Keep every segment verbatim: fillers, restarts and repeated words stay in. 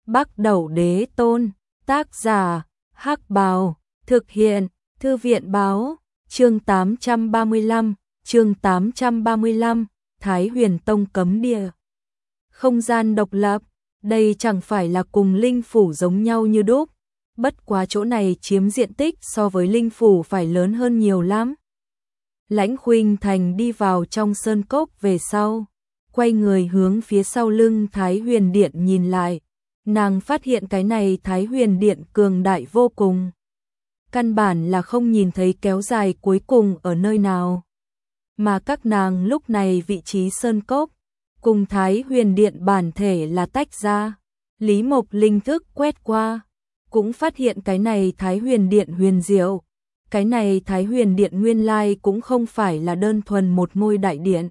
Bắc Đẩu Đế Tôn, tác giả, Hắc Bào, thực hiện, Thư viện báo, chương tám trăm ba mươi lăm, chương tám trăm ba mươi lăm, Thái Huyền Tông cấm địa. Không gian độc lập, đây chẳng phải là cùng linh phủ giống nhau như đúc, bất quá chỗ này chiếm diện tích so với linh phủ phải lớn hơn nhiều lắm. Lãnh Khuynh Thành đi vào trong sơn cốc về sau, quay người hướng phía sau lưng Thái Huyền Điện nhìn lại, nàng phát hiện cái này Thái Huyền Điện cường đại vô cùng. Căn bản là không nhìn thấy kéo dài cuối cùng ở nơi nào. Mà các nàng lúc này vị trí sơn cốc, cùng Thái Huyền Điện bản thể là tách ra. Lý Mộc linh thức quét qua, cũng phát hiện cái này Thái Huyền Điện huyền diệu. Cái này Thái Huyền Điện nguyên lai cũng không phải là đơn thuần một ngôi đại điện.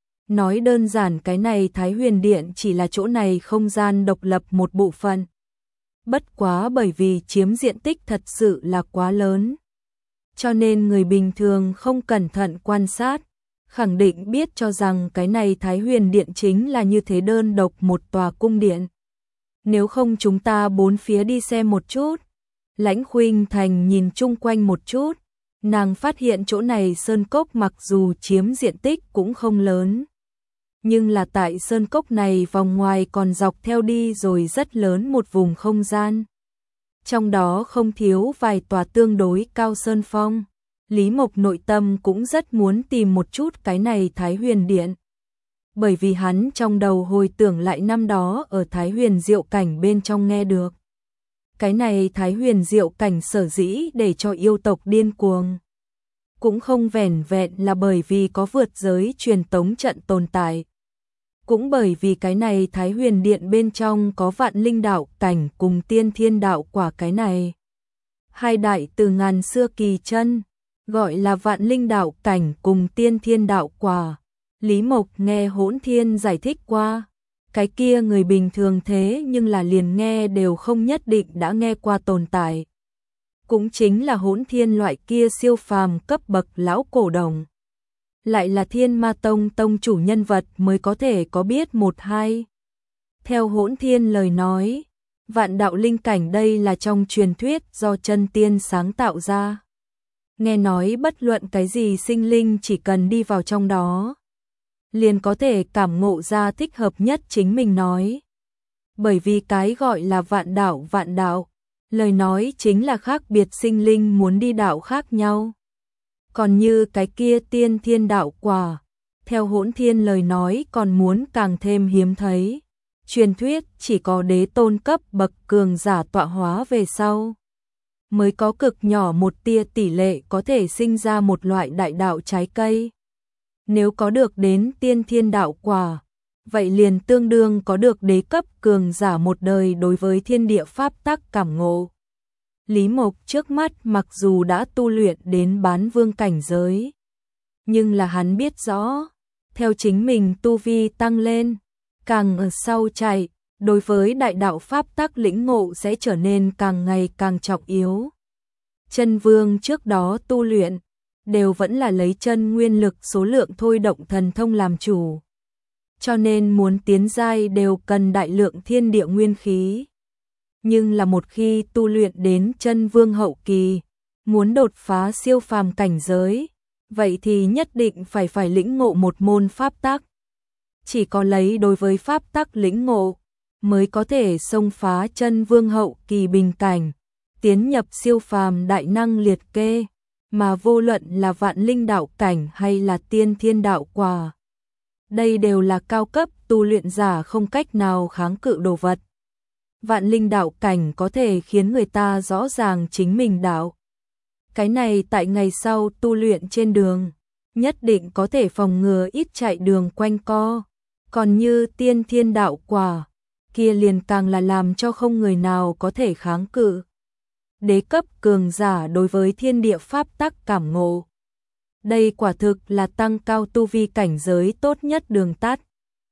Nói đơn giản cái này Thái Huyền Điện chỉ là chỗ này không gian độc lập một bộ phận. Bất quá bởi vì chiếm diện tích thật sự là quá lớn. Cho nên người bình thường không cẩn thận quan sát, khẳng định biết cho rằng cái này Thái Huyền Điện chính là như thế đơn độc một tòa cung điện. Nếu không chúng ta bốn phía đi xem một chút. Lãnh Khuynh Thành nhìn chung quanh một chút, nàng phát hiện chỗ này sơn cốc mặc dù chiếm diện tích cũng không lớn. Nhưng là tại sơn cốc này vòng ngoài còn dọc theo đi rồi rất lớn một vùng không gian. Trong đó không thiếu vài tòa tương đối cao sơn phong. Lý Mộc nội tâm cũng rất muốn tìm một chút cái này Thái Huyền Điện. Bởi vì hắn trong đầu hồi tưởng lại năm đó ở Thái Huyền Diệu Cảnh bên trong nghe được. Cái này Thái Huyền Diệu Cảnh sở dĩ để cho yêu tộc điên cuồng. Cũng không vẻn vẹn là bởi vì có vượt giới truyền tống trận tồn tại. Cũng bởi vì cái này Thái Huyền Điện bên trong có vạn linh đạo cảnh cùng tiên thiên đạo quả cái này. Hai đại từ ngàn xưa kỳ chân, gọi là vạn linh đạo cảnh cùng tiên thiên đạo quả. Lý Mộc nghe Hỗn Thiên giải thích qua. Cái kia người bình thường thế nhưng là liền nghe đều không nhất định đã nghe qua tồn tại. Cũng chính là Hỗn Thiên loại kia siêu phàm cấp bậc lão cổ đồng. Lại là Thiên Ma Tông tông chủ nhân vật mới có thể có biết một hai. Theo Hỗn Thiên lời nói, vạn đạo linh cảnh đây là trong truyền thuyết do chân tiên sáng tạo ra. Nghe nói bất luận cái gì sinh linh chỉ cần đi vào trong đó, liền có thể cảm ngộ ra thích hợp nhất chính mình nói. Bởi vì cái gọi là vạn đạo vạn đạo, lời nói chính là khác biệt sinh linh muốn đi đạo khác nhau. Còn như cái kia tiên thiên đạo quả, theo Hỗn Thiên lời nói còn muốn càng thêm hiếm thấy. Truyền thuyết chỉ có đế tôn cấp bậc cường giả tọa hóa về sau, mới có cực nhỏ một tia tỷ lệ có thể sinh ra một loại đại đạo trái cây. Nếu có được đến tiên thiên đạo quả, vậy liền tương đương có được đế cấp cường giả một đời đối với thiên địa pháp tắc cảm ngộ. Lý Mộc trước mắt mặc dù đã tu luyện đến bán vương cảnh giới, nhưng là hắn biết rõ, theo chính mình tu vi tăng lên, càng ở sau chạy, đối với đại đạo pháp tắc lĩnh ngộ sẽ trở nên càng ngày càng trọng yếu. Chân vương trước đó tu luyện, đều vẫn là lấy chân nguyên lực số lượng thôi động thần thông làm chủ. Cho nên muốn tiến giai đều cần đại lượng thiên địa nguyên khí. Nhưng là một khi tu luyện đến chân vương hậu kỳ, muốn đột phá siêu phàm cảnh giới, vậy thì nhất định phải phải lĩnh ngộ một môn pháp tắc. Chỉ có lấy đối với pháp tắc lĩnh ngộ, mới có thể xông phá chân vương hậu kỳ bình cảnh, tiến nhập siêu phàm đại năng liệt kê. Mà vô luận là vạn linh đạo cảnh hay là tiên thiên đạo quả, đây đều là cao cấp tu luyện giả không cách nào kháng cự đồ vật. Vạn linh đạo cảnh có thể khiến người ta rõ ràng chính mình đạo. Cái này tại ngày sau tu luyện trên đường, nhất định có thể phòng ngừa ít chạy đường quanh co. Còn như tiên thiên đạo quả, kia liền càng là làm cho không người nào có thể kháng cự. Đế cấp cường giả đối với thiên địa pháp tắc cảm ngộ. Đây quả thực là tăng cao tu vi cảnh giới tốt nhất đường tắt.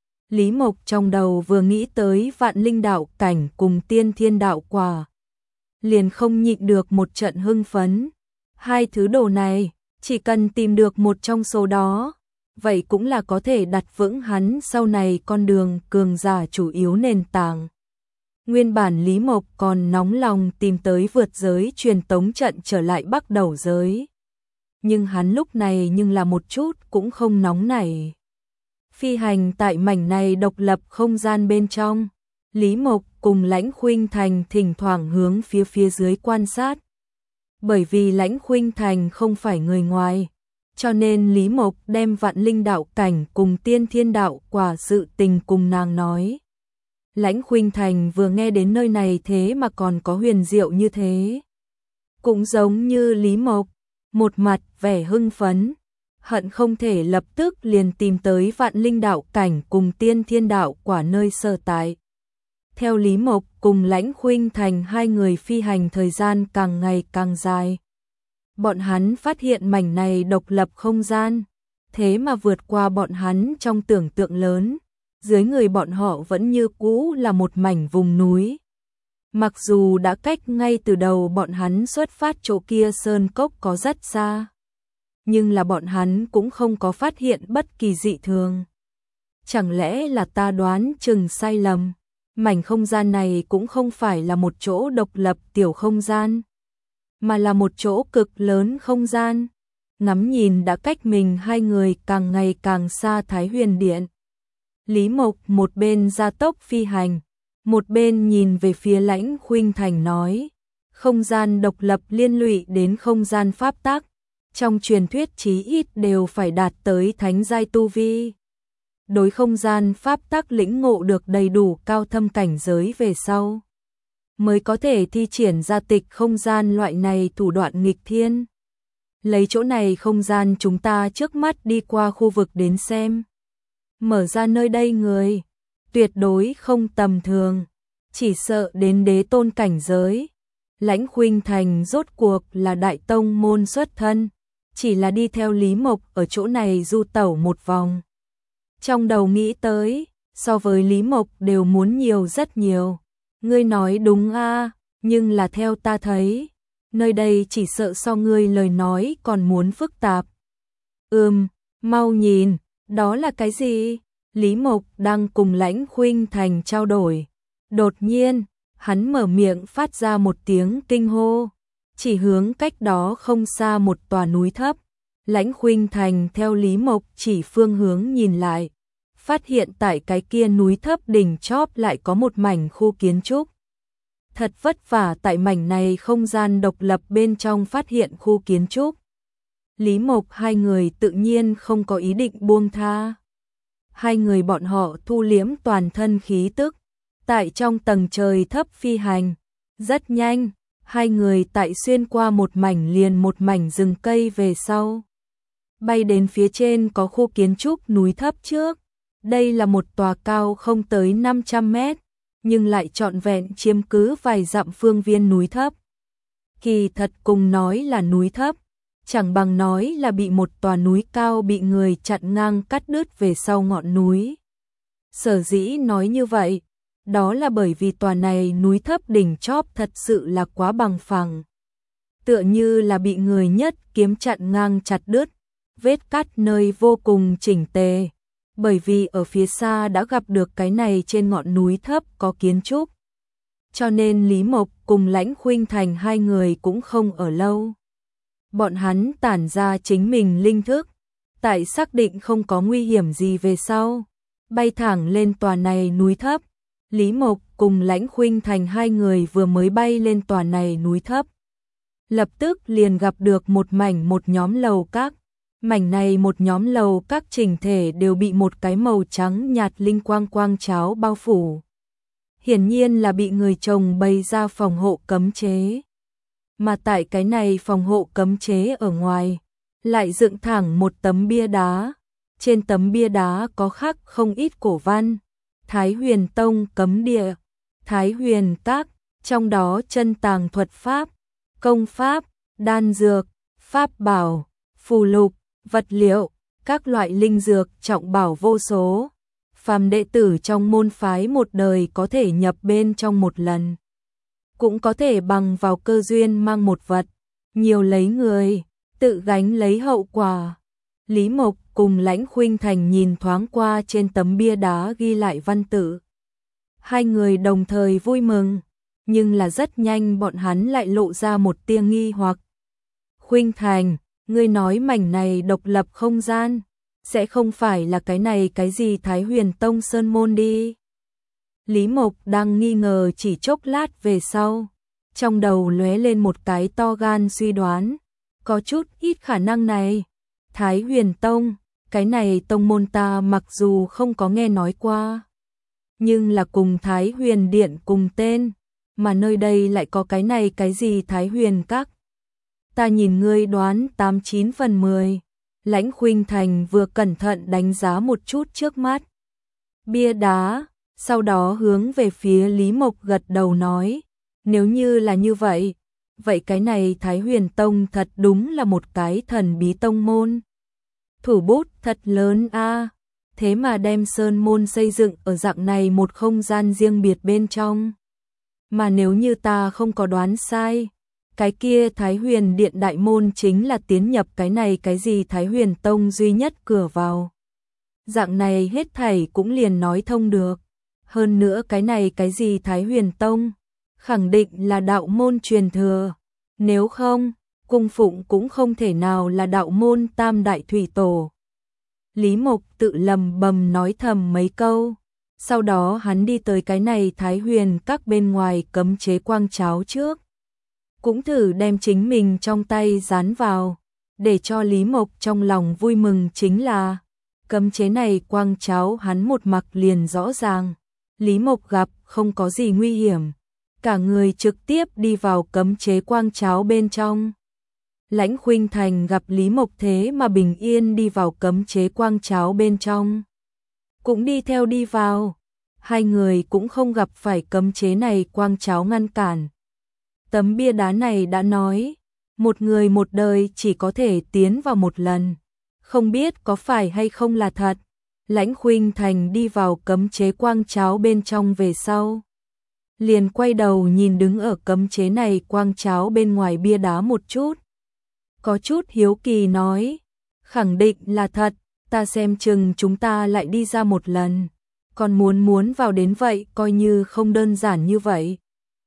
Lý Mộc trong đầu vừa nghĩ tới vạn linh đạo cảnh cùng tiên thiên đạo quả, liền không nhịn được một trận hưng phấn. Hai thứ đồ này, chỉ cần tìm được một trong số đó, vậy cũng là có thể đặt vững hắn sau này con đường cường giả chủ yếu nền tảng. Nguyên bản Lý Mộc còn nóng lòng tìm tới vượt giới truyền tống trận trở lại Bắc Đầu giới. Nhưng hắn lúc này nhưng là một chút cũng không nóng nảy. Phi hành tại mảnh này độc lập không gian bên trong, Lý Mộc cùng Lãnh Khuynh Thành thỉnh thoảng hướng phía phía dưới quan sát. Bởi vì Lãnh Khuynh Thành không phải người ngoài, cho nên Lý Mộc đem Vạn Linh đạo cảnh cùng Tiên Thiên đạo quả sự tình cùng nàng nói. Lãnh Khuynh Thành vừa nghe đến nơi này thế mà còn có huyền diệu như thế. Cũng giống như Lý Mộc, một mặt vẻ hưng phấn, hận không thể lập tức liền tìm tới Vạn Linh đạo cảnh cùng Tiên Thiên đạo quả nơi sở tại. Theo Lý Mộc cùng Lãnh Khuynh Thành hai người phi hành thời gian càng ngày càng dài. Bọn hắn phát hiện mảnh này độc lập không gian, thế mà vượt qua bọn hắn trong tưởng tượng lớn. Dưới người bọn họ vẫn như cũ là một mảnh vùng núi. Mặc dù đã cách ngay từ đầu bọn hắn xuất phát chỗ kia sơn cốc có rất xa, nhưng là bọn hắn cũng không có phát hiện bất kỳ dị thường. Chẳng lẽ là ta đoán chừng sai lầm? Mảnh không gian này cũng không phải là một chỗ độc lập tiểu không gian, mà là một chỗ cực lớn không gian. Ngắm nhìn đã cách mình hai người càng ngày càng xa Thái Huyền Điện. Lý Mộc một bên gia tốc phi hành, một bên nhìn về phía Lãnh Khuynh Thành nói, không gian độc lập liên lụy đến không gian pháp tắc, trong truyền thuyết chí ít đều phải đạt tới thánh giai tu vi. Đối không gian pháp tắc lĩnh ngộ được đầy đủ cao thâm cảnh giới về sau, mới có thể thi triển ra tịch không gian loại này thủ đoạn nghịch thiên. Lấy chỗ này không gian chúng ta trước mắt đi qua khu vực đến xem. Mở ra nơi đây người, tuyệt đối không tầm thường, chỉ sợ đến đế tôn cảnh giới. Lãnh Khuynh Thành rốt cuộc là đại tông môn xuất thân, chỉ là đi theo Lý Mộc ở chỗ này du tẩu một vòng. Trong đầu nghĩ tới, so với Lý Mộc đều muốn nhiều rất nhiều. Ngươi nói đúng a, nhưng là theo ta thấy, nơi đây chỉ sợ so ngươi lời nói còn muốn phức tạp. Ừm, mau nhìn, đó là cái gì? Lý Mộc đang cùng Lãnh Khuynh Thành trao đổi. Đột nhiên, hắn mở miệng phát ra một tiếng kinh hô, chỉ hướng cách đó không xa một tòa núi thấp. Lãnh Khuynh Thành theo Lý Mộc chỉ phương hướng nhìn lại, phát hiện tại cái kia núi thấp đỉnh chóp lại có một mảnh khu kiến trúc. Thật vất vả tại mảnh này không gian độc lập bên trong phát hiện khu kiến trúc. Lý Mộc hai người tự nhiên không có ý định buông tha. Hai người bọn họ thu liếm toàn thân khí tức, tại trong tầng trời thấp phi hành. Rất nhanh, hai người tại xuyên qua một mảnh liền một mảnh rừng cây về sau. Bay đến phía trên có khu kiến trúc núi thấp trước. Đây là một tòa cao không tới năm trăm mét, nhưng lại trọn vẹn chiếm cứ vài dặm phương viên núi thấp. Kỳ thật cùng nói là núi thấp, chẳng bằng nói là bị một tòa núi cao bị người chặn ngang cắt đứt về sau ngọn núi. Sở dĩ nói như vậy, đó là bởi vì tòa này núi thấp đỉnh chóp thật sự là quá bằng phẳng. Tựa như là bị người nhất kiếm chặn ngang chặt đứt, vết cắt nơi vô cùng chỉnh tề. Bởi vì ở phía xa đã gặp được cái này trên ngọn núi thấp có kiến trúc. Cho nên Lý Mộc cùng Lãnh Khuynh Thành hai người cũng không ở lâu. Bọn hắn tản ra chính mình linh thức, tại xác định không có nguy hiểm gì về sau, bay thẳng lên tòa này núi thấp. Lý Mộc cùng Lãnh Khuynh Thành hai người vừa mới bay lên tòa này núi thấp, lập tức liền gặp được một mảnh một nhóm lầu các. Mảnh này một nhóm lầu các chỉnh thể đều bị một cái màu trắng nhạt linh quang quang cháo bao phủ. Hiển nhiên là bị người trồng bày ra phòng hộ cấm chế. Mà tại cái này phòng hộ cấm chế ở ngoài, lại dựng thẳng một tấm bia đá. Trên tấm bia đá có khắc không ít cổ văn. Thái Huyền Tông cấm địa, Thái Huyền Các, trong đó chân tàng thuật pháp, công pháp, đan dược, pháp bảo, phù lục, vật liệu, các loại linh dược trọng bảo vô số. Phàm đệ tử trong môn phái một đời có thể nhập bên trong một lần. Cũng có thể bằng vào cơ duyên mang một vật, nhiều lấy người, tự gánh lấy hậu quả. Lý Mộc cùng Lãnh Khuynh Thành nhìn thoáng qua trên tấm bia đá ghi lại văn tự. Hai người đồng thời vui mừng, nhưng là rất nhanh bọn hắn lại lộ ra một tia nghi hoặc. Khuynh Thành, ngươi nói mảnh này độc lập không gian, sẽ không phải là cái này cái gì Thái Huyền Tông Sơn Môn đi. Lý Mộc đang nghi ngờ chỉ chốc lát về sau, trong đầu lóe lên một cái to gan suy đoán, có chút ít khả năng này. Thái Huyền Tông, cái này tông môn ta mặc dù không có nghe nói qua, nhưng là cùng Thái Huyền Điện cùng tên, mà nơi đây lại có cái này cái gì Thái Huyền Các. Ta nhìn ngươi đoán tám chín phần mười. Lãnh Khuynh Thành vừa cẩn thận đánh giá một chút trước mắt bia đá, sau đó hướng về phía Lý Mộc gật đầu nói, nếu như là như vậy, vậy cái này Thái Huyền Tông thật đúng là một cái thần bí tông môn. Thủ bút thật lớn a, thế mà đem sơn môn xây dựng ở dạng này một không gian riêng biệt bên trong. Mà nếu như ta không có đoán sai, cái kia Thái Huyền Điện đại môn chính là tiến nhập cái này cái gì Thái Huyền Tông duy nhất cửa vào. Dạng này hết thảy cũng liền nói thông được. Hơn nữa cái này cái gì Thái Huyền Tông, khẳng định là đạo môn truyền thừa. Nếu không, cung phụng cũng không thể nào là đạo môn tam đại thủy tổ. Lý Mộc tự lầm bầm nói thầm mấy câu. Sau đó hắn đi tới cái này Thái Huyền Các bên ngoài cấm chế quang cháo trước. Cũng thử đem chính mình trong tay dán vào, để cho Lý Mộc trong lòng vui mừng chính là, cấm chế này quang cháo hắn một mặc liền rõ ràng, Lý Mộc gặp không có gì nguy hiểm, cả người trực tiếp đi vào cấm chế quang cháo bên trong. Lãnh Khuynh Thành gặp Lý Mộc thế mà bình yên đi vào cấm chế quang cháo bên trong, cũng đi theo đi vào, hai người cũng không gặp phải cấm chế này quang cháo ngăn cản. Tấm bia đá này đã nói, một người một đời chỉ có thể tiến vào một lần, không biết có phải hay không là thật. Lãnh Khuynh Thành đi vào cấm chế quang cháo bên trong về sau, liền quay đầu nhìn đứng ở cấm chế này quang cháo bên ngoài bia đá một chút. Có chút hiếu kỳ nói, khẳng định là thật, ta xem chừng chúng ta lại đi ra một lần, còn muốn muốn vào đến vậy coi như không đơn giản như vậy.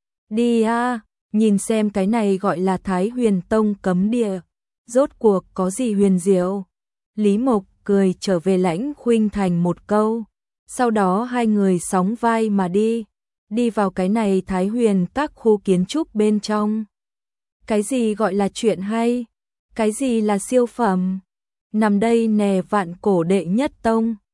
Đi a, nhìn xem cái này gọi là Thái Huyền Tông cấm địa, rốt cuộc có gì huyền diệu. Lý Mộc cười trở về Lãnh Khuynh Thành một câu, sau đó hai người sóng vai mà đi, đi vào cái này Thái Huyền Các khu kiến trúc bên trong. Cái gì gọi là chuyện hay, cái gì là siêu phẩm, nằm đây nè vạn cổ đệ nhất tông,